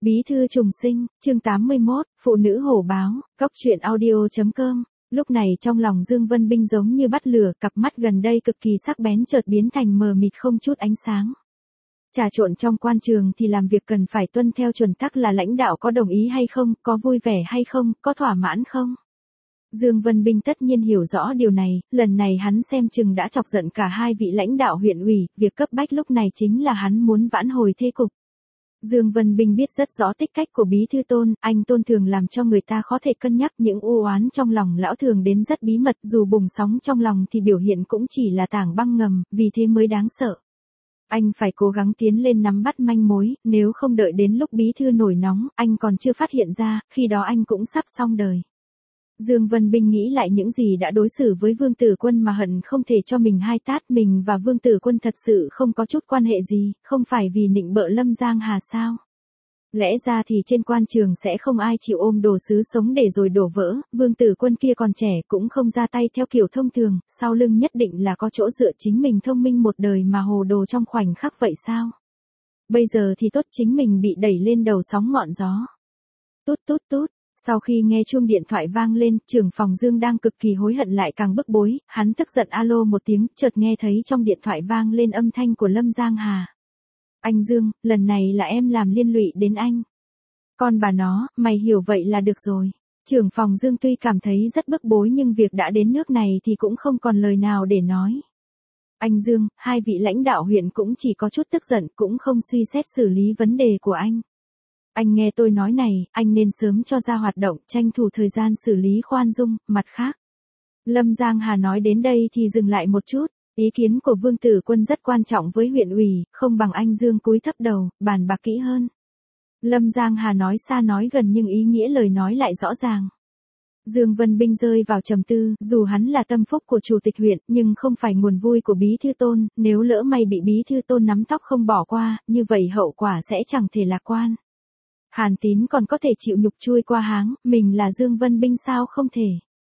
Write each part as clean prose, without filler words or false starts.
Bí thư trùng sinh, chương 81, phụ nữ hổ báo, Cóc truyện audio.com. Lúc này trong lòng Dương Vân Binh giống như bắt lửa, cặp mắt gần đây cực kỳ sắc bén chợt biến thành mờ mịt không chút ánh sáng. Trà trộn trong quan trường thì làm việc cần phải tuân theo chuẩn tắc là lãnh đạo có đồng ý hay không, có vui vẻ hay không, có thỏa mãn không. Dương Vân Binh tất nhiên hiểu rõ điều này, lần này hắn xem chừng đã chọc giận cả hai vị lãnh đạo huyện ủy, việc cấp bách lúc này chính là hắn muốn vãn hồi thế cục. Dương Vân Binh biết rất rõ tích cách của Bí thư Tôn, anh Tôn thường làm cho người ta khó thể cân nhắc, những u oán trong lòng lão thường đến rất bí mật, dù bùng sóng trong lòng thì biểu hiện cũng chỉ là tảng băng ngầm, vì thế mới đáng sợ. Anh phải cố gắng tiến lên nắm bắt manh mối, nếu không đợi đến lúc Bí thư nổi nóng, anh còn chưa phát hiện ra, khi đó anh cũng sắp xong đời. Dương Vân Binh nghĩ lại những gì đã đối xử với Vương Tử Quân mà hận không thể cho mình hai tát, mình và Vương Tử Quân thật sự không có chút quan hệ gì, không phải vì nịnh bợ Lâm Giang Hà sao? Lẽ ra thì trên quan trường sẽ không ai chịu ôm đồ sứ sống để rồi đổ vỡ, Vương Tử Quân kia còn trẻ cũng không ra tay theo kiểu thông thường, sau lưng nhất định là có chỗ dựa, chính mình thông minh một đời mà hồ đồ trong khoảnh khắc vậy sao? Bây giờ thì tốt, chính mình bị đẩy lên đầu sóng ngọn gió. Tút tút tút. Sau khi nghe chuông điện thoại vang lên, trưởng phòng Dương đang cực kỳ hối hận lại càng bức bối, hắn tức giận alo một tiếng, chợt nghe thấy trong điện thoại vang lên âm thanh của Lâm Giang Hà. Anh Dương, lần này là em làm liên lụy đến anh. Con bà nó, mày hiểu vậy là được rồi. Trưởng phòng Dương tuy cảm thấy rất bức bối nhưng việc đã đến nước này thì cũng không còn lời nào để nói. Anh Dương, hai vị lãnh đạo huyện cũng chỉ có chút tức giận, cũng không suy xét xử lý vấn đề của anh. Anh nghe tôi nói này, anh nên sớm cho ra hoạt động, tranh thủ thời gian xử lý khoan dung, mặt khác. Lâm Giang Hà nói đến đây thì dừng lại một chút, ý kiến của Vương Tử Quân rất quan trọng với huyện ủy, không bằng anh Dương cúi thấp đầu, bàn bạc kỹ hơn. Lâm Giang Hà nói xa nói gần nhưng ý nghĩa lời nói lại rõ ràng. Dương Vân Binh rơi vào trầm tư, dù hắn là tâm phúc của chủ tịch huyện, nhưng không phải nguồn vui của Bí thư Tôn, nếu lỡ may bị Bí thư Tôn nắm tóc không bỏ qua, như vậy hậu quả sẽ chẳng thể lạc quan. Hàn Tín còn có thể chịu nhục chui qua háng, mình là Dương Vân Binh sao không thể.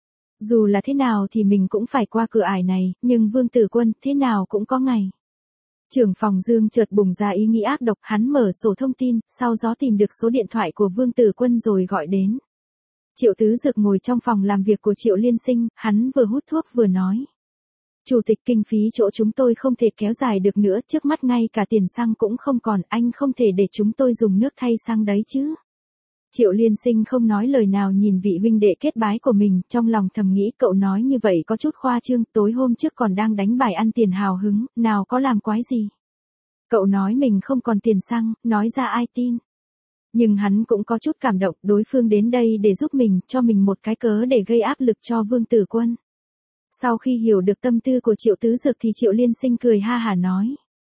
Dù là thế nào thì mình cũng phải qua cửa ải này, nhưng Vương Tử Quân thế nào cũng có ngày. Trưởng phòng Dương chợt bùng ra ý nghĩ ác độc, hắn mở sổ thông tin, sau đó tìm được số điện thoại của Vương Tử Quân rồi gọi đến. Triệu Tứ Dược ngồi trong phòng làm việc của Triệu Liên Sinh, hắn vừa hút thuốc vừa nói. Chủ tịch, kinh phí chỗ chúng tôi không thể kéo dài được nữa, trước mắt ngay cả tiền xăng cũng không còn, anh không thể để chúng tôi dùng nước thay xăng đấy chứ. Triệu Liên Sinh không nói lời nào nhìn vị huynh đệ kết bái của mình, trong lòng thầm nghĩ cậu nói như vậy có chút khoa trương, tối hôm trước còn đang đánh bài ăn tiền hào hứng, nào có làm quái gì. Cậu nói mình không còn tiền xăng, nói ra ai tin. Nhưng hắn cũng có chút cảm động, đối phương đến đây để giúp mình, cho mình một cái cớ để gây áp lực cho Vương Tử Quân. Sau khi hiểu được tâm tư của Triệu Tứ Dược thì Triệu Liên Sinh cười ha hả nói.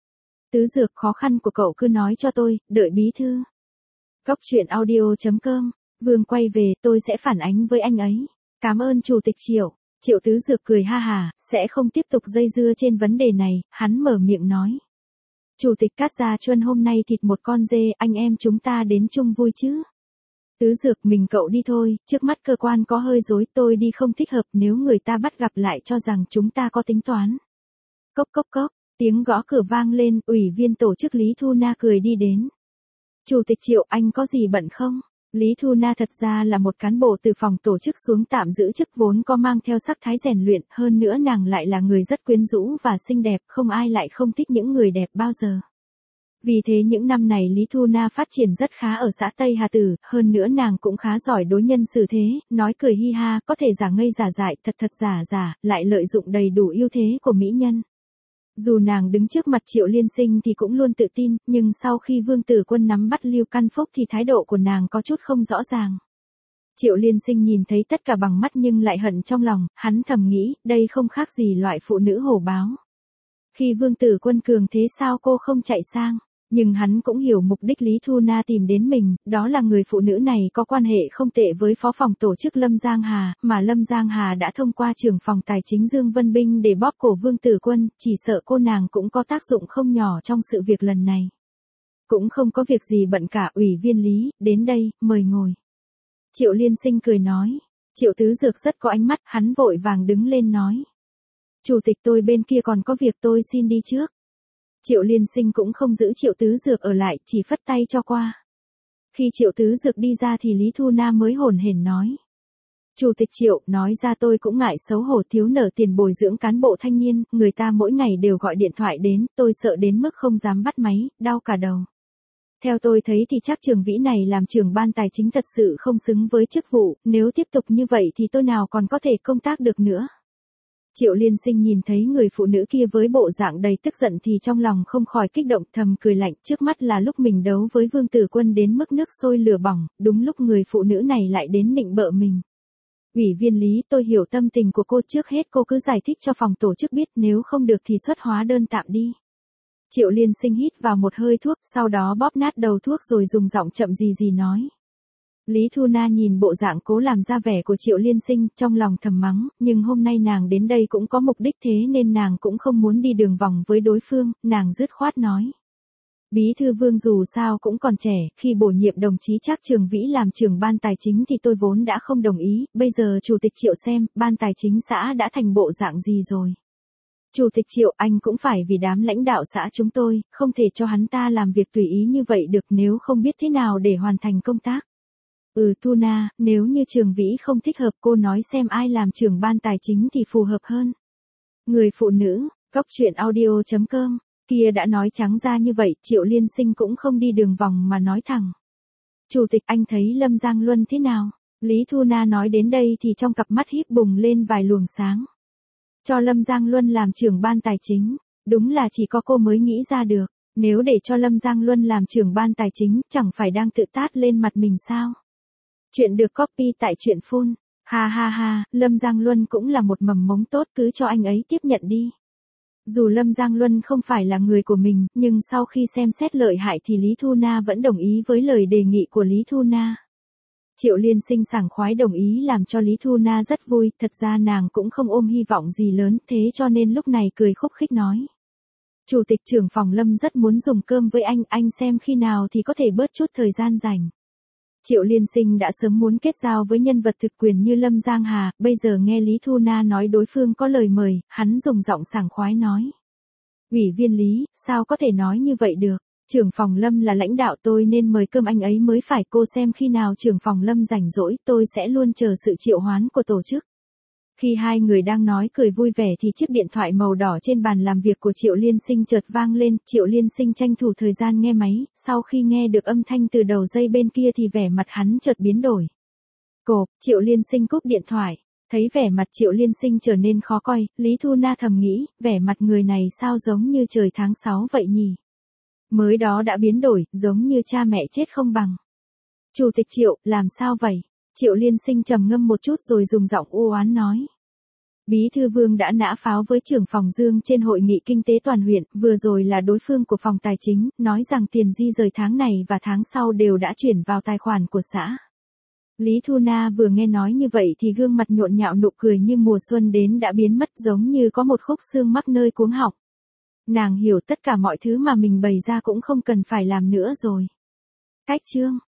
Tứ Dược, khó khăn của cậu cứ nói cho tôi, đợi bí thư. Cóc truyện audio.com, Vương quay về, tôi sẽ phản ánh với anh ấy. Cảm ơn Chủ tịch Triệu. Triệu Tứ Dược cười ha hả, sẽ không tiếp tục dây dưa trên vấn đề này, hắn mở miệng nói. Chủ tịch Cát Gia Chuân hôm nay thịt một con dê, anh em chúng ta đến chung vui chứ. Tứ Dược, mình cậu đi thôi, trước mắt cơ quan có hơi rối, tôi đi không thích hợp, nếu người ta bắt gặp lại cho rằng chúng ta có tính toán. Cốc cốc cốc, tiếng gõ cửa vang lên, ủy viên tổ chức Lý Thu Na cười đi đến. Chủ tịch Triệu, anh có gì bận không? Lý Thu Na thật ra là một cán bộ từ phòng tổ chức xuống tạm giữ chức, vốn có mang theo sắc thái rèn luyện, hơn nữa nàng lại là người rất quyến rũ và xinh đẹp, không ai lại không thích những người đẹp bao giờ. Vì thế những năm này Lý Thu Na phát triển rất khá ở xã Tây Hà Tử, hơn nữa nàng cũng khá giỏi đối nhân xử thế, nói cười hi ha, có thể giả ngây giả dại, thật thật giả giả, lại lợi dụng đầy đủ ưu thế của mỹ nhân. Dù nàng đứng trước mặt Triệu Liên Sinh thì cũng luôn tự tin, nhưng sau khi Vương Tử Quân nắm bắt Lưu Căn Phúc thì thái độ của nàng có chút không rõ ràng. Triệu Liên Sinh nhìn thấy tất cả bằng mắt nhưng lại hận trong lòng, hắn thầm nghĩ, đây không khác gì loại phụ nữ hổ báo. Khi Vương Tử Quân cường thế sao cô không chạy sang? Nhưng hắn cũng hiểu mục đích Lý Thu Na tìm đến mình, đó là người phụ nữ này có quan hệ không tệ với phó phòng tổ chức Lâm Giang Hà, mà Lâm Giang Hà đã thông qua trưởng phòng tài chính Dương Vân Binh để bóp cổ Vương Tử Quân, chỉ sợ cô nàng cũng có tác dụng không nhỏ trong sự việc lần này. Cũng không có việc gì bận cả, ủy viên Lý, đến đây, mời ngồi. Triệu Liên Sinh cười nói. Triệu Tứ Dược rất có ánh mắt, hắn vội vàng đứng lên nói. Chủ tịch, tôi bên kia còn có việc, tôi xin đi trước. Triệu Liên Sinh cũng không giữ Triệu Tứ Dược ở lại, chỉ phất tay cho qua. Khi Triệu Tứ Dược đi ra thì Lý Thu Na mới hồn hển nói. Chủ tịch Triệu, nói ra tôi cũng ngại xấu hổ, thiếu nợ tiền bồi dưỡng cán bộ thanh niên, người ta mỗi ngày đều gọi điện thoại đến, tôi sợ đến mức không dám bắt máy, đau cả đầu. Theo tôi thấy thì chắc Trường Vĩ này làm trưởng ban tài chính thật sự không xứng với chức vụ, nếu tiếp tục như vậy thì tôi nào còn có thể công tác được nữa. Triệu Liên Sinh nhìn thấy người phụ nữ kia với bộ dạng đầy tức giận thì trong lòng không khỏi kích động, thầm cười lạnh, trước mắt là lúc mình đấu với Vương Tử Quân đến mức nước sôi lửa bỏng, đúng lúc người phụ nữ này lại đến nịnh bợ mình. Ủy viên Lý, tôi hiểu tâm tình của cô, trước hết cô cứ giải thích cho phòng tổ chức biết, nếu không được thì xuất hóa đơn tạm đi. Triệu Liên Sinh hít vào một hơi thuốc, sau đó bóp nát đầu thuốc rồi dùng giọng chậm gì nói. Lý Thu Na nhìn bộ dạng cố làm ra vẻ của Triệu Liên Sinh, trong lòng thầm mắng, nhưng hôm nay nàng đến đây cũng có mục đích, thế nên nàng cũng không muốn đi đường vòng với đối phương, nàng dứt khoát nói. Bí thư Vương dù sao cũng còn trẻ, khi bổ nhiệm đồng chí Trác Trường Vĩ làm trưởng ban tài chính thì tôi vốn đã không đồng ý, bây giờ Chủ tịch Triệu xem, ban tài chính xã đã thành bộ dạng gì rồi. Chủ tịch Triệu, anh cũng phải vì đám lãnh đạo xã chúng tôi, không thể cho hắn ta làm việc tùy ý như vậy được, nếu không biết thế nào để hoàn thành công tác. Thu Na, nếu như Trường Vĩ không thích hợp, cô nói xem ai làm trưởng ban tài chính thì phù hợp hơn. Người phụ nữ, góc truyện audio.com, kia đã nói trắng ra như vậy, Triệu Liên Sinh cũng không đi đường vòng mà nói thẳng. Chủ tịch, anh thấy Lâm Giang Luân thế nào? Lý Thu Na nói đến đây thì trong cặp mắt híp bùng lên vài luồng sáng. Cho Lâm Giang Luân làm trưởng ban tài chính, đúng là chỉ có cô mới nghĩ ra được, nếu để cho Lâm Giang Luân làm trưởng ban tài chính, chẳng phải đang tự tát lên mặt mình sao? Chuyện được copy tại truyện phun. Ha ha ha, Lâm Giang Luân cũng là một mầm mống tốt, cứ cho anh ấy tiếp nhận đi. Dù Lâm Giang Luân không phải là người của mình, nhưng sau khi xem xét lợi hại thì Lý Thu Na vẫn đồng ý với lời đề nghị của Lý Thu Na. Triệu Liên Sinh sảng khoái đồng ý làm cho Lý Thu Na rất vui, thật ra nàng cũng không ôm hy vọng gì lớn, thế cho nên lúc này cười khúc khích nói. Chủ tịch trưởng phòng Lâm rất muốn dùng cơm với anh xem khi nào thì có thể bớt chút thời gian rảnh. Triệu Liên Sinh đã sớm muốn kết giao với nhân vật thực quyền như Lâm Giang Hà, bây giờ nghe Lý Thu Na nói đối phương có lời mời, hắn dùng giọng sảng khoái nói. Ủy viên Lý, sao có thể nói như vậy được, trưởng phòng Lâm là lãnh đạo tôi nên mời cơm anh ấy mới phải, cô xem khi nào trưởng phòng Lâm rảnh rỗi, tôi sẽ luôn chờ sự triệu hoán của tổ chức. Khi hai người đang nói cười vui vẻ thì chiếc điện thoại màu đỏ trên bàn làm việc của Triệu Liên Sinh chợt vang lên, Triệu Liên Sinh tranh thủ thời gian nghe máy, sau khi nghe được âm thanh từ đầu dây bên kia thì vẻ mặt hắn chợt biến đổi. Cộp, Triệu Liên Sinh cúp điện thoại, thấy vẻ mặt Triệu Liên Sinh trở nên khó coi, Lý Thu Na thầm nghĩ, vẻ mặt người này sao giống như trời tháng 6 vậy nhỉ? Mới đó đã biến đổi, giống như cha mẹ chết không bằng. Chủ tịch Triệu, làm sao vậy? Triệu Liên Sinh trầm ngâm một chút rồi dùng giọng u oán nói. Bí thư Vương đã nã pháo với trưởng phòng Dương trên hội nghị kinh tế toàn huyện, vừa rồi là đối phương của phòng tài chính, nói rằng tiền di rời tháng này và tháng sau đều đã chuyển vào tài khoản của xã. Lý Thu Na vừa nghe nói như vậy thì gương mặt nhộn nhạo nụ cười như mùa xuân đến đã biến mất, giống như có một khúc xương mắc nơi cuống họng. Nàng hiểu tất cả mọi thứ mà mình bày ra cũng không cần phải làm nữa rồi. Cách chương